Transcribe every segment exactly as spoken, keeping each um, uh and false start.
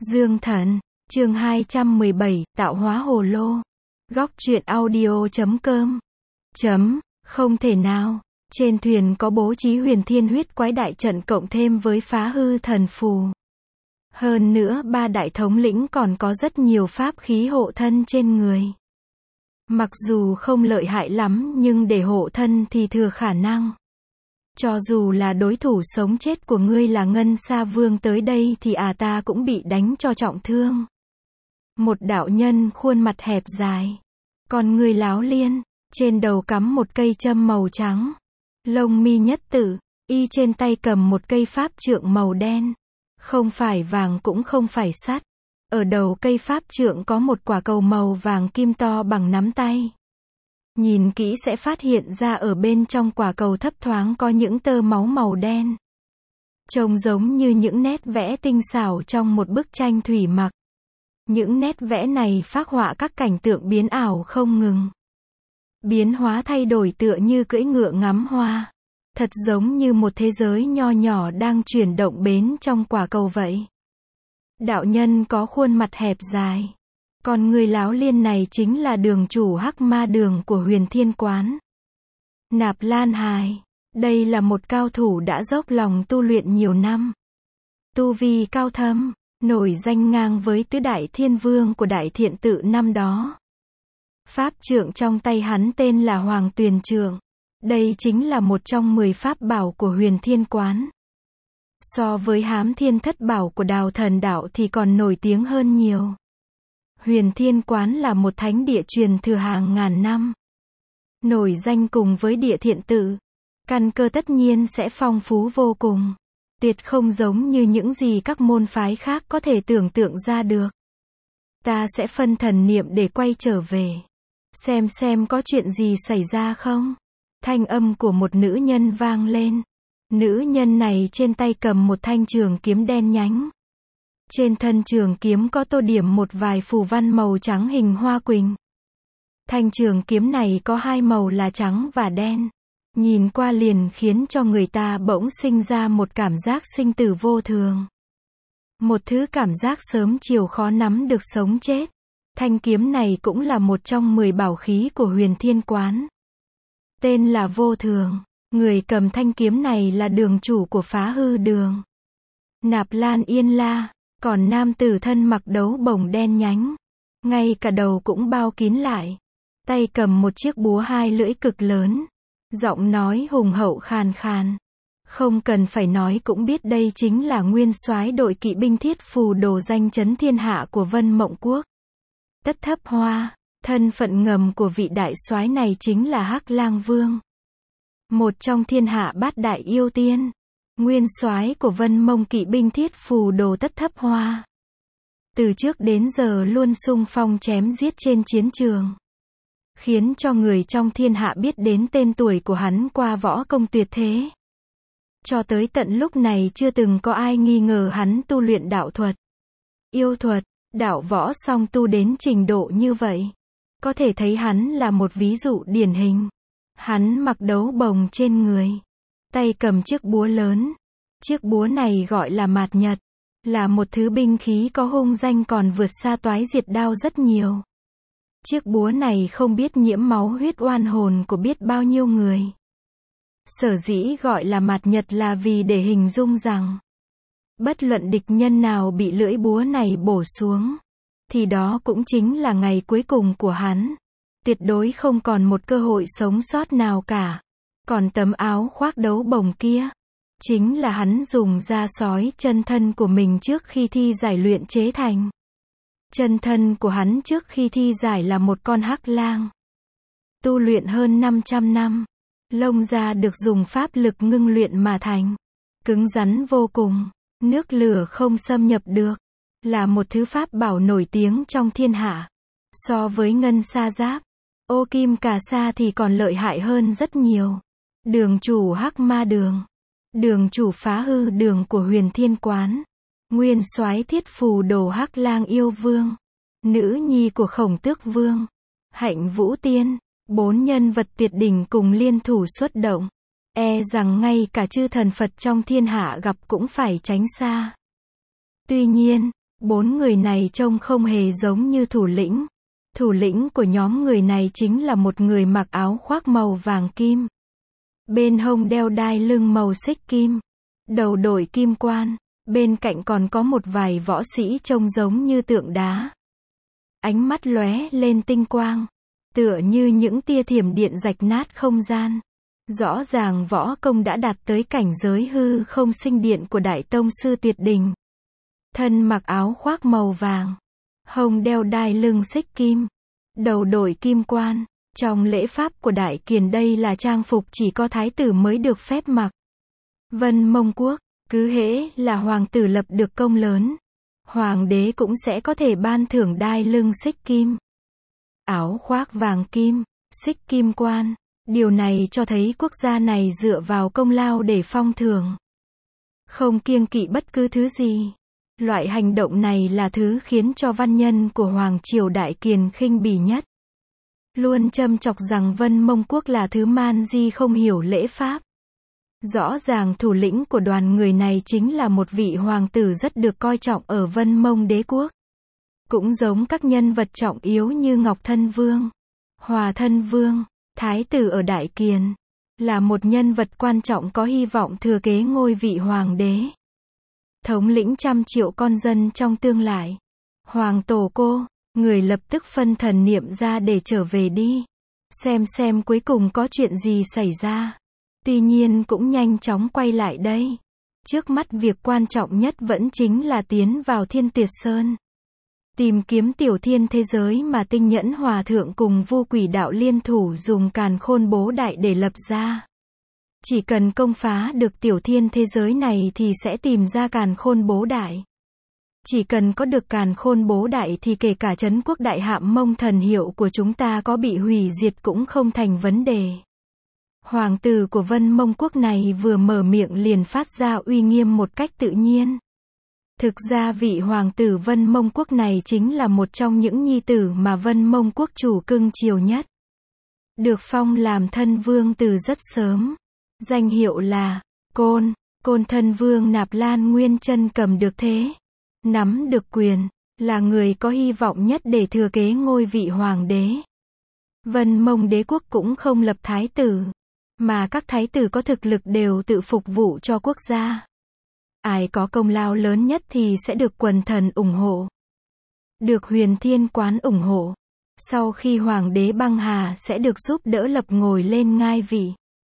Dương Thần, chương hai trăm mười bảy, tạo hóa hồ lô. Góc truyện audio chấm com. Chấm, không thể nào. Trên thuyền có bố trí huyền thiên huyết quái đại trận cộng thêm với phá hư thần phù. Hơn nữa ba đại thống lĩnh còn có rất nhiều pháp khí hộ thân trên người. Mặc dù không lợi hại lắm nhưng để hộ thân thì thừa khả năng. Cho dù là đối thủ sống chết của ngươi là Ngân Sa Vương tới đây thì à ta cũng bị đánh cho trọng thương. Một đạo nhân khuôn mặt hẹp dài. Con người láo liên, trên đầu cắm một cây châm màu trắng. Lông mi nhất tử, y trên tay cầm một cây pháp trượng màu đen. Không phải vàng cũng không phải sắt. Ở đầu cây pháp trượng có một quả cầu màu vàng kim to bằng nắm tay. Nhìn kỹ sẽ phát hiện ra ở bên trong quả cầu thấp thoáng có những tơ máu màu đen. Trông giống như những nét vẽ tinh xảo trong một bức tranh thủy mặc. Những nét vẽ này phác họa các cảnh tượng biến ảo không ngừng. Biến hóa thay đổi tựa như cưỡi ngựa ngắm hoa. Thật giống như một thế giới nho nhỏ đang chuyển động bến trong quả cầu vậy. Đạo nhân có khuôn mặt hẹp dài. Còn người láo liên này chính là đường chủ Hắc Ma Đường của Huyền Thiên Quán. Nạp Lan Hài. Đây là một cao thủ đã dốc lòng tu luyện nhiều năm. Tu vi cao thâm, nổi danh ngang với tứ đại thiên vương của đại thiện tự năm đó. Pháp trượng trong tay hắn tên là Hoàng Tuyền Trượng. Đây chính là một trong mười pháp bảo của Huyền Thiên Quán. So với Hám Thiên Thất Bảo của Đào Thần Đạo thì còn nổi tiếng hơn nhiều. Huyền Thiên Quán là một thánh địa truyền thừa hàng ngàn năm. Nổi danh cùng với địa thiện tự. Căn cơ tất nhiên sẽ phong phú vô cùng. Tuyệt không giống như những gì các môn phái khác có thể tưởng tượng ra được. Ta sẽ phân thần niệm để quay trở về. Xem xem có chuyện gì xảy ra không? Thanh âm của một nữ nhân vang lên. Nữ nhân này trên tay cầm một thanh trường kiếm đen nhánh. Trên thân trường kiếm có tô điểm một vài phù văn màu trắng hình hoa quỳnh. Thanh trường kiếm này có hai màu là trắng và đen. Nhìn qua liền khiến cho người ta bỗng sinh ra một cảm giác sinh tử vô thường. Một thứ cảm giác sớm chiều khó nắm được sống chết. Thanh kiếm này cũng là một trong mười bảo khí của Huyền Thiên Quán. Tên là Vô Thường. Người cầm thanh kiếm này là đường chủ của Phá Hư Đường. Nạp Lan Yên La. Còn nam tử thân mặc đấu bồng đen nhánh. Ngay cả đầu cũng bao kín lại. Tay cầm một chiếc búa hai lưỡi cực lớn. Giọng nói hùng hậu khàn khàn. Không cần phải nói cũng biết đây chính là nguyên soái đội kỵ binh Thiết Phù Đồ danh chấn thiên hạ của Vân Mộng Quốc. Tất Thấp Hoa. Thân phận ngầm của vị đại soái này chính là Hắc Lang Vương. Một trong thiên hạ bát đại yêu tiên. Nguyên soái của Vân Mông kỵ binh Thiết Phù Đồ Tất Thấp Hoa. Từ trước đến giờ luôn xung phong chém giết trên chiến trường. Khiến cho người trong thiên hạ biết đến tên tuổi của hắn qua võ công tuyệt thế. Cho tới tận lúc này chưa từng có ai nghi ngờ hắn tu luyện đạo thuật. Yêu thuật, đạo võ song tu đến trình độ như vậy. Có thể thấy hắn là một ví dụ điển hình. Hắn mặc đấu bồng trên người. Tay cầm chiếc búa lớn. Chiếc búa này gọi là Mạt Nhật. Là một thứ binh khí có hung danh còn vượt xa Toái Diệt Đao rất nhiều. Chiếc búa này không biết nhiễm máu huyết oan hồn của biết bao nhiêu người. Sở dĩ gọi là Mạt Nhật là vì để hình dung rằng bất luận địch nhân nào bị lưỡi búa này bổ xuống thì đó cũng chính là ngày cuối cùng của hắn. Tuyệt đối không còn một cơ hội sống sót nào cả. Còn tấm áo khoác đấu bồng kia chính là hắn dùng da sói chân thân của mình trước khi thi giải luyện chế thành. Chân thân của hắn trước khi thi giải là một con hắc lang. Tu luyện hơn năm trăm năm. Lông da được dùng pháp lực ngưng luyện mà thành. Cứng rắn vô cùng. Nước lửa không xâm nhập được. Là một thứ pháp bảo nổi tiếng trong thiên hạ. So với ngân sa giáp, ô kim cà sa thì còn lợi hại hơn rất nhiều. Đường chủ Hắc Ma Đường. Đường chủ Phá Hư Đường của Huyền Thiên Quán. Nguyên soái Thiết Phù Đồ Hắc Lang Yêu Vương. Nữ nhi của Khổng Tước Vương. Hạnh Vũ Tiên. Bốn nhân vật tuyệt đỉnh cùng liên thủ xuất động. E rằng ngay cả chư thần Phật trong thiên hạ gặp cũng phải tránh xa. Tuy nhiên, Bốn người này trông không hề giống như thủ lĩnh. Thủ lĩnh của nhóm người này chính là một người mặc áo khoác màu vàng kim. Bên hông đeo đai lưng màu xích kim. Đầu đội kim quan. Bên cạnh còn có một vài võ sĩ trông giống như tượng đá. Ánh mắt lóe lên tinh quang. Tựa như những tia thiểm điện rạch nát không gian. Rõ ràng võ công đã đạt tới cảnh giới hư không sinh điện của Đại Tông Sư Tuyệt Đình. Thân mặc áo khoác màu vàng. Hông đeo đai lưng xích kim. Đầu đội kim quan. Trong lễ pháp của Đại Kiền đây là trang phục chỉ có thái tử mới được phép mặc. Vân Mông Quốc, cứ hễ là hoàng tử lập được công lớn, hoàng đế cũng sẽ có thể ban thưởng đai lưng xích kim. Áo khoác vàng kim, xích kim quan. Điều này cho thấy quốc gia này dựa vào công lao để phong thưởng. Không kiêng kỵ bất cứ thứ gì. Loại hành động này là thứ khiến cho văn nhân của Hoàng triều Đại Kiền khinh bỉ nhất. Luôn châm chọc rằng Vân Mông Quốc là thứ man di không hiểu lễ pháp. Rõ ràng thủ lĩnh của đoàn người này chính là một vị hoàng tử rất được coi trọng ở Vân Mông Đế Quốc. Cũng giống các nhân vật trọng yếu như Ngọc Thân Vương, Hòa Thân Vương, Thái tử ở Đại Kiền. Là một nhân vật quan trọng có hy vọng thừa kế ngôi vị hoàng đế. Thống lĩnh trăm triệu con dân trong tương lai. Hoàng tổ cô, người lập tức phân thần niệm ra để trở về đi. Xem xem cuối cùng có chuyện gì xảy ra. Tuy nhiên cũng nhanh chóng quay lại đây. Trước mắt việc quan trọng nhất vẫn chính là tiến vào Thiên Tuyệt Sơn. Tìm kiếm tiểu thiên thế giới mà Tinh Nhẫn Hòa Thượng cùng Vô Quỷ Đạo liên thủ dùng Càn Khôn Bố Đại để lập ra. Chỉ cần công phá được tiểu thiên thế giới này thì sẽ tìm ra Càn Khôn Bố Đại. Chỉ cần có được Càn Khôn Bố Đại thì kể cả Trấn Quốc Đại Hạm Mông thần hiệu của chúng ta có bị hủy diệt cũng không thành vấn đề. Hoàng tử của Vân Mông Quốc này vừa mở miệng liền phát ra uy nghiêm một cách tự nhiên. Thực ra vị hoàng tử Vân Mông Quốc này chính là một trong những nhi tử mà Vân Mông Quốc chủ cưng chiều nhất. Được phong làm thân vương từ rất sớm. Danh hiệu là Côn, Côn Thân Vương Nạp Lan Nguyên Chân cầm được thế. Nắm được quyền, là người có hy vọng nhất để thừa kế ngôi vị hoàng đế. Vân Mông Đế Quốc cũng không lập thái tử, mà các thái tử có thực lực đều tự phục vụ cho quốc gia. Ai có công lao lớn nhất thì sẽ được quần thần ủng hộ. Được Huyền Thiên Quán ủng hộ. Sau khi Hoàng đế băng hà sẽ được giúp đỡ lập ngồi lên ngai vị.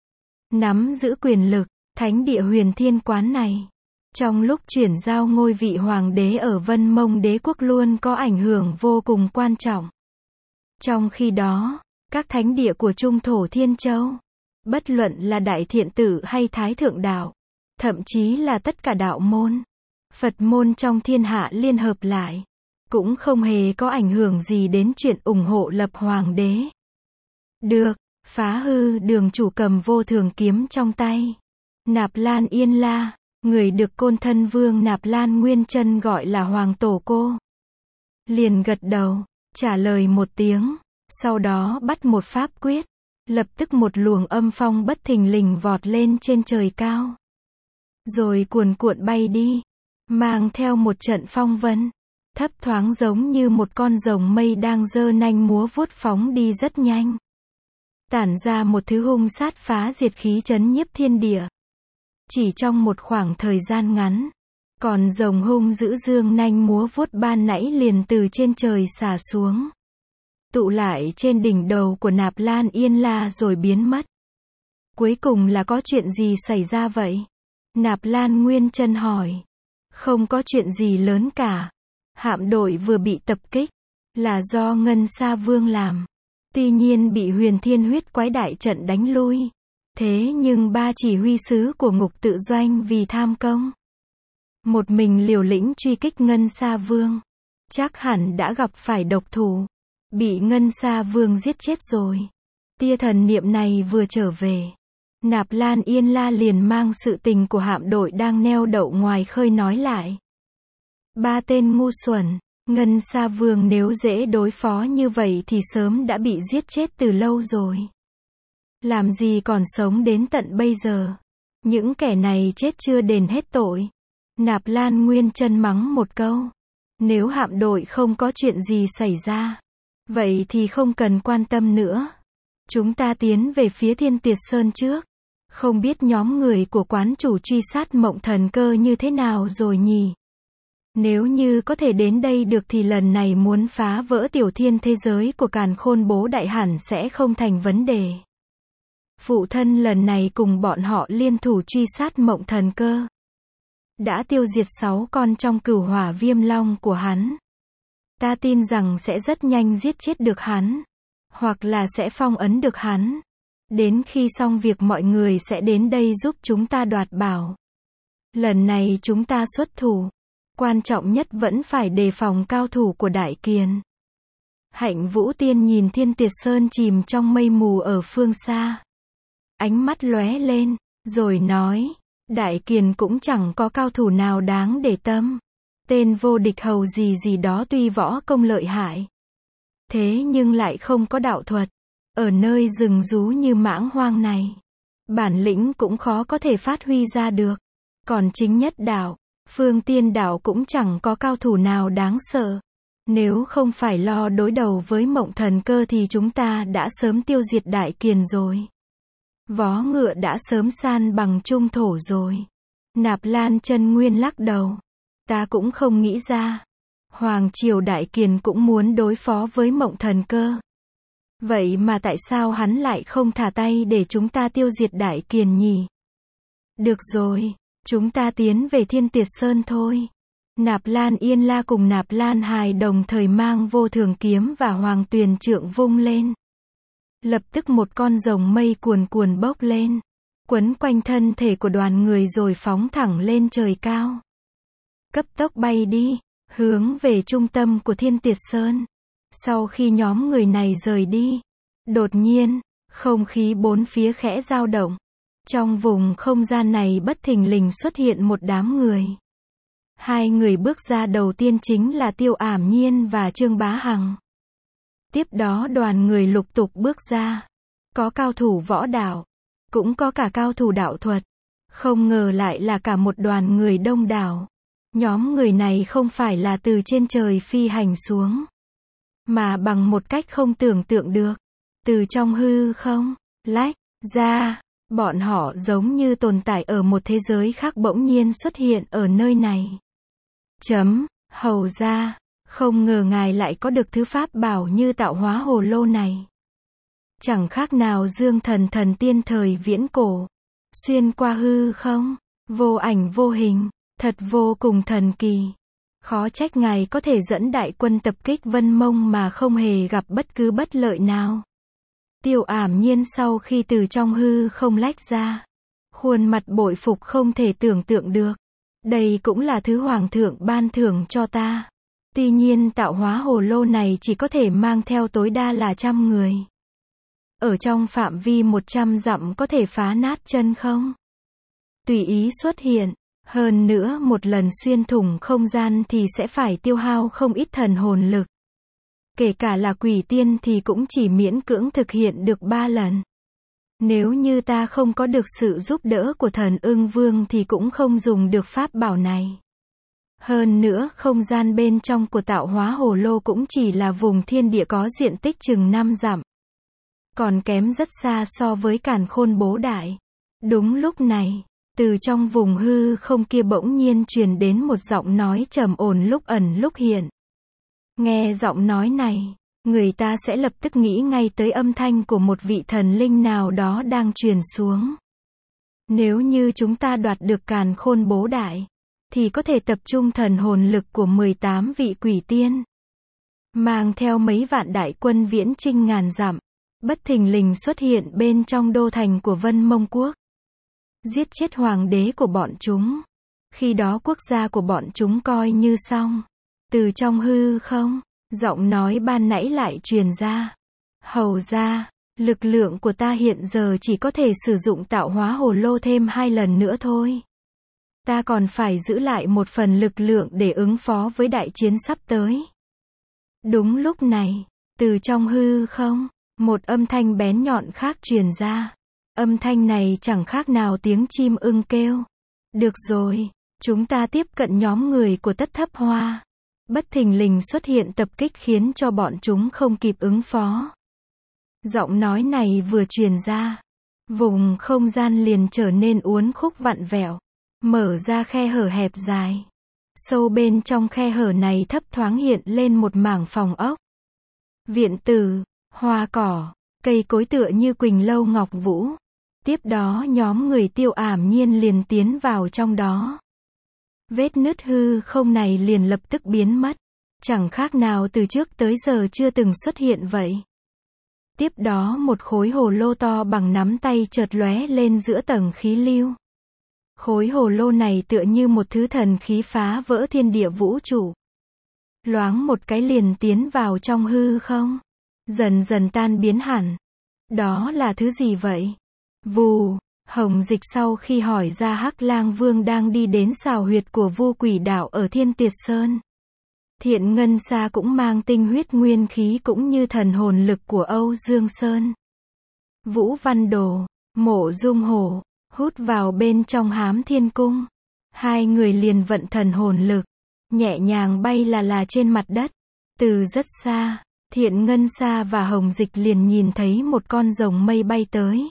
Nắm giữ quyền lực, thánh địa Huyền Thiên Quán này. Trong lúc chuyển giao ngôi vị Hoàng đế ở Vân Mông Đế Quốc luôn có ảnh hưởng vô cùng quan trọng. Trong khi đó, các thánh địa của Trung Thổ Thiên Châu, bất luận là Đại Thiện Tử hay Thái Thượng Đạo, thậm chí là tất cả đạo môn, Phật môn trong thiên hạ liên hợp lại, cũng không hề có ảnh hưởng gì đến chuyện ủng hộ lập hoàng đế. Được, phá hư đường chủ cầm vô thường kiếm trong tay. Nạp Lan Yên La, người được Côn Thân Vương Nạp Lan Nguyên Chân gọi là Hoàng Tổ cô. Liền gật đầu, trả lời một tiếng, sau đó bắt một pháp quyết. Lập tức một luồng âm phong bất thình lình vọt lên trên trời cao. Rồi cuồn cuộn bay đi, mang theo một trận phong vân, thấp thoáng giống như một con rồng mây đang giơ nanh múa vuốt phóng đi rất nhanh. Tản ra một thứ hung sát phá diệt khí chấn nhiếp thiên địa. Chỉ trong một khoảng thời gian ngắn, còn rồng hung dữ dương nanh múa vuốt ban nãy liền từ trên trời xả xuống. Tụ lại trên đỉnh đầu của Nạp Lan Yên La rồi biến mất. Cuối cùng là có chuyện gì xảy ra vậy? Nạp Lan Nguyên Chân hỏi. Không có chuyện gì lớn cả. Hạm đội vừa bị tập kích, là do Ngân Sa Vương làm. Tuy nhiên bị Huyền Thiên Huyết Quái Đại trận đánh lui. Thế nhưng ba chỉ huy sứ của Ngục Tự Doanh vì tham công, một mình liều lĩnh truy kích Ngân Sa Vương. Chắc hẳn đã gặp phải độc thủ. Bị Ngân Sa Vương giết chết rồi. Tia thần niệm này vừa trở về, Nạp Lan Yên La liền mang sự tình của hạm đội đang neo đậu ngoài khơi nói lại. Ba tên ngu xuẩn, Ngân Sa Vương nếu dễ đối phó như vậy thì sớm đã bị giết chết từ lâu rồi. Làm gì còn sống đến tận bây giờ. Những kẻ này chết chưa đền hết tội. Nạp Lan Nguyên Chân mắng một câu. Nếu hạm đội không có chuyện gì xảy ra, vậy thì không cần quan tâm nữa. Chúng ta tiến về phía Thiên Tuyệt Sơn trước. Không biết nhóm người của quán chủ truy sát Mộng Thần Cơ như thế nào rồi nhỉ? Nếu như có thể đến đây được thì lần này muốn phá vỡ tiểu thiên thế giới của Càn Khôn Bố Đại hẳn sẽ không thành vấn đề. Phụ thân lần này cùng bọn họ liên thủ truy sát Mộng Thần Cơ. Đã tiêu diệt sáu con trong Cửu Hỏa Viêm Long của hắn. Ta tin rằng sẽ rất nhanh giết chết được hắn. Hoặc là sẽ phong ấn được hắn. Đến khi xong việc mọi người sẽ đến đây giúp chúng ta đoạt bảo. Lần này chúng ta xuất thủ. Quan trọng nhất vẫn phải đề phòng cao thủ của Đại Kiền. Hạnh Vũ Tiên nhìn Thiên Tuyệt Sơn chìm trong mây mù ở phương xa. Ánh mắt lóe lên, rồi nói, Đại Kiền cũng chẳng có cao thủ nào đáng để tâm. Tên vô địch hầu gì gì đó tuy võ công lợi hại. Thế nhưng lại không có đạo thuật. Ở nơi rừng rú như mãng hoang này. Bản lĩnh cũng khó có thể phát huy ra được. Còn chính nhất đạo, Phương Tiên đạo cũng chẳng có cao thủ nào đáng sợ. Nếu không phải lo đối đầu với Mộng Thần Cơ thì chúng ta đã sớm tiêu diệt Đại Kiền rồi. Vó ngựa đã sớm san bằng trung thổ rồi. Nạp Lan Chân Nguyên lắc đầu. Ta cũng không nghĩ ra. Hoàng triều Đại Kiền cũng muốn đối phó với Mộng Thần Cơ. Vậy mà tại sao hắn lại không thả tay để chúng ta tiêu diệt Đại Kiền nhỉ? Được rồi, chúng ta tiến về Thiên Tuyệt Sơn thôi. Nạp Lan Yên La cùng Nạp Lan Hài đồng thời mang Vô Thường kiếm và Hoàng Tuyền trượng vung lên. Lập tức một con rồng mây cuồn cuồn bốc lên, quấn quanh thân thể của đoàn người rồi phóng thẳng lên trời cao. Cấp tốc bay đi, hướng về trung tâm của Thiên Tuyệt Sơn. Sau khi nhóm người này rời đi, đột nhiên, không khí bốn phía khẽ dao động. Trong vùng không gian này bất thình lình xuất hiện một đám người. Hai người bước ra đầu tiên chính là Tiêu Ảm Nhiên và Trương Bá Hằng. Tiếp đó đoàn người lục tục bước ra. Có cao thủ võ đạo, cũng có cả cao thủ đạo thuật. Không ngờ lại là cả một đoàn người đông đảo. Nhóm người này không phải là từ trên trời phi hành xuống, mà bằng một cách không tưởng tượng được. Từ trong hư không, lách ra, bọn họ giống như tồn tại ở một thế giới khác bỗng nhiên xuất hiện ở nơi này. Chấm, hầu ra, không ngờ ngài lại có được thứ pháp bảo như tạo hóa hồ lô này. Chẳng khác nào dương thần thần tiên thời viễn cổ. Xuyên qua hư không, vô ảnh vô hình, thật vô cùng thần kỳ. Khó trách ngài có thể dẫn đại quân tập kích Vân Mông mà không hề gặp bất cứ bất lợi nào. Tiêu Ảm Nhiên sau khi từ trong hư không lách ra, khuôn mặt bội phục không thể tưởng tượng được. Đây cũng là thứ hoàng thượng ban thưởng cho ta. Tuy nhiên tạo hóa hồ lô này chỉ có thể mang theo tối đa là trăm người. Ở trong phạm vi một trăm dặm có thể phá nát chân không? Tùy ý xuất hiện. Hơn nữa một lần xuyên thủng không gian thì sẽ phải tiêu hao không ít thần hồn lực. Kể cả là quỷ tiên thì cũng chỉ miễn cưỡng thực hiện được ba lần. Nếu như ta không có được sự giúp đỡ của thần ưng vương thì cũng không dùng được pháp bảo này. Hơn nữa không gian bên trong của tạo hóa hồ lô cũng chỉ là vùng thiên địa có diện tích chừng năm dặm. Còn kém rất xa so với Càn Khôn Bố Đại. Đúng lúc này, từ trong vùng hư không kia bỗng nhiên truyền đến một giọng nói trầm ổn lúc ẩn lúc hiện. Nghe giọng nói này, người ta sẽ lập tức nghĩ ngay tới âm thanh của một vị thần linh nào đó đang truyền xuống. Nếu như chúng ta đoạt được Càn Khôn Bố Đại, thì có thể tập trung thần hồn lực của mười tám vị quỷ tiên. Mang theo mấy vạn đại quân viễn chinh ngàn dặm, bất thình lình xuất hiện bên trong đô thành của Vân Mông Quốc. Giết chết hoàng đế của bọn chúng. Khi đó quốc gia của bọn chúng coi như xong. Từ trong hư không, giọng nói ban nãy lại truyền ra. Hầu ra, lực lượng của ta hiện giờ chỉ có thể sử dụng tạo hóa hồ lô thêm hai lần nữa thôi. Ta còn phải giữ lại một phần lực lượng để ứng phó với đại chiến sắp tới. Đúng lúc này, từ trong hư không, một âm thanh bén nhọn khác truyền ra. Âm thanh này chẳng khác nào tiếng chim ưng kêu. Được rồi, chúng ta tiếp cận nhóm người của Tất Thấp Hoa. bất thình lình xuất hiện tập kích khiến cho bọn chúng không kịp ứng phó. Giọng nói này vừa truyền ra, vùng không gian liền trở nên uốn khúc vặn vẹo, mở ra khe hở hẹp dài. Sâu bên trong khe hở này thấp thoáng hiện lên một mảng phòng ốc. Viện tử, hoa cỏ, cây cối tựa như quỳnh lâu ngọc vũ. Tiếp đó nhóm người Tiêu ảm nhiên liền tiến vào trong đó. Vết nứt hư không này liền lập tức biến mất. Chẳng khác nào từ trước tới giờ chưa từng xuất hiện vậy. Tiếp đó một khối hồ lô to bằng nắm tay chợt lóe lên giữa tầng khí lưu. Khối hồ lô này tựa như một thứ thần khí phá vỡ thiên địa vũ trụ. Loáng một cái liền tiến vào trong hư không. Dần dần tan biến hẳn. Đó là thứ gì vậy? Vù, Hồng Dịch sau khi hỏi ra Hắc Lang Vương đang đi đến xào huyệt của Vu Quỷ Đạo ở Thiên Tiệt Sơn. Thiện Ngân Sa cũng mang tinh huyết nguyên khí cũng như thần hồn lực của Âu Dương Sơn. Vũ Văn Đồ, Mộ Dung Hổ, hút vào bên trong Hám Thiên Cung. Hai người liền vận thần hồn lực, nhẹ nhàng bay là là trên mặt đất. Từ rất xa, Thiện Ngân Sa và Hồng Dịch liền nhìn thấy một con rồng mây bay tới.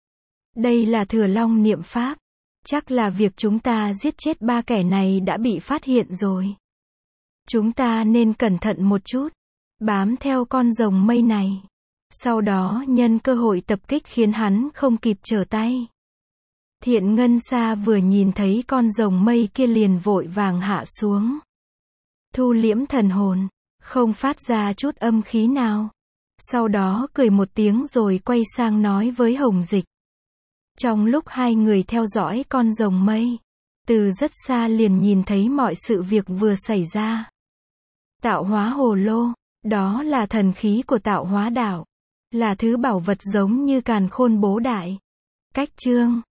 Đây là Thừa Long niệm pháp. Chắc là việc chúng ta giết chết ba kẻ này đã bị phát hiện rồi. Chúng ta nên cẩn thận một chút, bám theo con rồng mây này. Sau đó nhân cơ hội tập kích khiến hắn không kịp trở tay. Thiện Ngân Sa vừa nhìn thấy con rồng mây kia liền vội vàng hạ xuống. Thu liễm thần hồn, không phát ra chút âm khí nào. Sau đó cười một tiếng rồi quay sang nói với Hồng Dịch. Trong lúc hai người theo dõi con rồng mây, từ rất xa liền nhìn thấy mọi sự việc vừa xảy ra. Tạo hóa hồ lô, đó là thần khí của Tạo Hóa Đạo, là thứ bảo vật giống như càn khôn bố đại. Cách chương